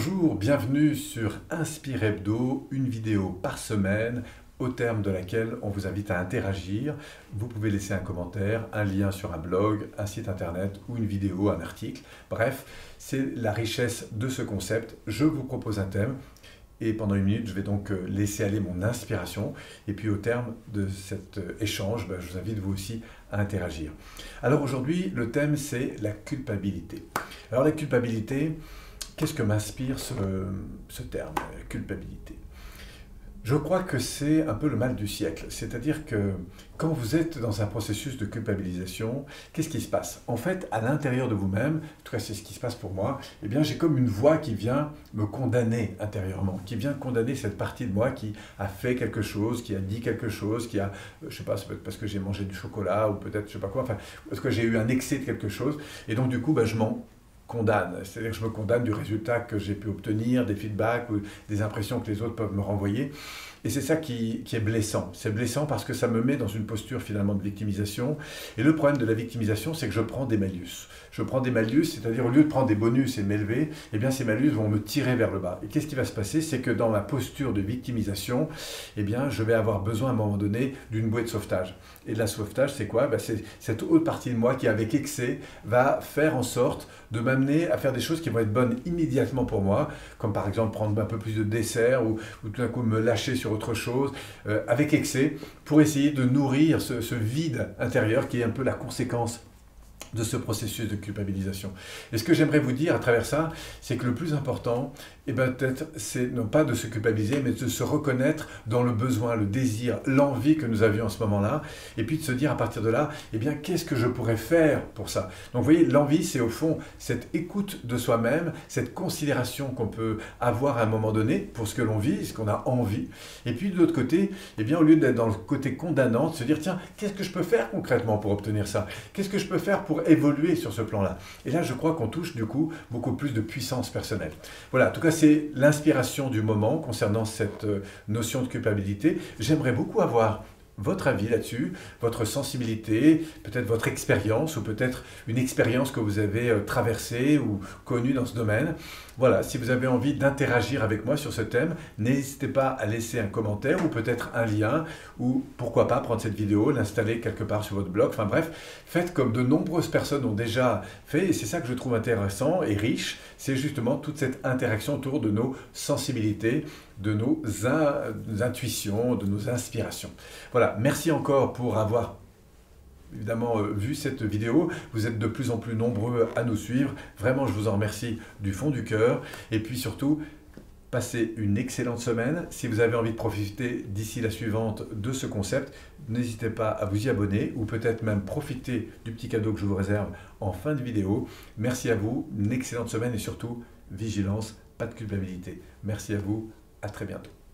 Bonjour, bienvenue sur Inspire Hebdo, une vidéo par semaine au terme de laquelle on vous invite à interagir. Vous pouvez laisser un commentaire, un lien sur un blog, un site internet ou une vidéo, un article. Bref, c'est la richesse de ce concept. Je vous propose un thème et pendant une minute, je vais donc laisser aller mon inspiration. Et puis au terme de cet échange, je vous invite vous aussi à interagir. Alors aujourd'hui, le thème c'est la culpabilité. Alors la culpabilité, qu'est-ce que m'inspire ce terme, culpabilité? Je crois que c'est un peu le mal du siècle. C'est-à-dire que quand vous êtes dans un processus de culpabilisation, qu'est-ce qui se passe? En fait, à l'intérieur de vous-même, en tout cas c'est ce qui se passe pour moi, eh bien j'ai comme une voix qui vient me condamner intérieurement, qui vient condamner cette partie de moi qui a fait quelque chose, qui a dit quelque chose, qui a, je sais pas, ça peut être parce que j'ai mangé du chocolat ou peut-être je sais pas quoi, enfin, parce que j'ai eu un excès de quelque chose, et donc du coup, je m'en condamne, c'est-à-dire que je me condamne du résultat que j'ai pu obtenir, des feedbacks ou des impressions que les autres peuvent me renvoyer. Et c'est ça qui est blessant. C'est blessant parce que ça me met dans une posture finalement de victimisation. Et le problème de la victimisation, c'est que je prends des malus. Je prends des malus, c'est-à-dire au lieu de prendre des bonus et de m'élever, eh bien ces malus vont me tirer vers le bas. Et qu'est-ce qui va se passer? C'est que dans ma posture de victimisation, eh bien je vais avoir besoin à un moment donné d'une bouée de sauvetage. Et de la sauvetage, c'est quoi? C'est cette autre partie de moi qui, avec excès, va faire en sorte de m'amener à faire des choses qui vont être bonnes immédiatement pour moi, comme par exemple prendre un peu plus de dessert ou tout d'un coup me lâcher sur autre chose, avec excès, pour essayer de nourrir ce vide intérieur qui est un peu la conséquence de ce processus de culpabilisation. Et ce que j'aimerais vous dire à travers ça, c'est que le plus important, peut-être, c'est non pas de se culpabiliser, mais de se reconnaître dans le besoin, le désir, l'envie que nous avions à ce moment-là, et puis de se dire à partir de là, qu'est-ce que je pourrais faire pour ça? Donc vous voyez, l'envie, c'est au fond cette écoute de soi-même, cette considération qu'on peut avoir à un moment donné pour ce que l'on vit, ce qu'on a envie, et puis de l'autre côté, au lieu d'être dans le côté condamnant, de se dire, tiens, qu'est-ce que je peux faire concrètement pour obtenir ça? Qu'est-ce que je peux faire pour évoluer sur ce plan-là? Et là, je crois qu'on touche du coup beaucoup plus de puissance personnelle. Voilà, en tout cas, c'est l'inspiration du moment concernant cette notion de culpabilité. J'aimerais beaucoup avoir votre avis là-dessus, votre sensibilité, peut-être votre expérience ou peut-être une expérience que vous avez traversée ou connue dans ce domaine. Voilà, si vous avez envie d'interagir avec moi sur ce thème, n'hésitez pas à laisser un commentaire ou peut-être un lien ou pourquoi pas prendre cette vidéo, l'installer quelque part sur votre blog. Enfin bref, faites comme de nombreuses personnes ont déjà fait et c'est ça que je trouve intéressant et riche, c'est justement toute cette interaction autour de nos sensibilités, de nos intuitions, de nos inspirations. Voilà, merci encore pour avoir évidemment vu cette vidéo. Vous êtes de plus en plus nombreux à nous suivre. Vraiment, je vous en remercie du fond du cœur. Et puis surtout, passez une excellente semaine. Si vous avez envie de profiter d'ici la suivante de ce concept, n'hésitez pas à vous y abonner ou peut-être même profiter du petit cadeau que je vous réserve en fin de vidéo. Merci à vous, une excellente semaine et surtout, vigilance, pas de culpabilité. Merci à vous, à très bientôt.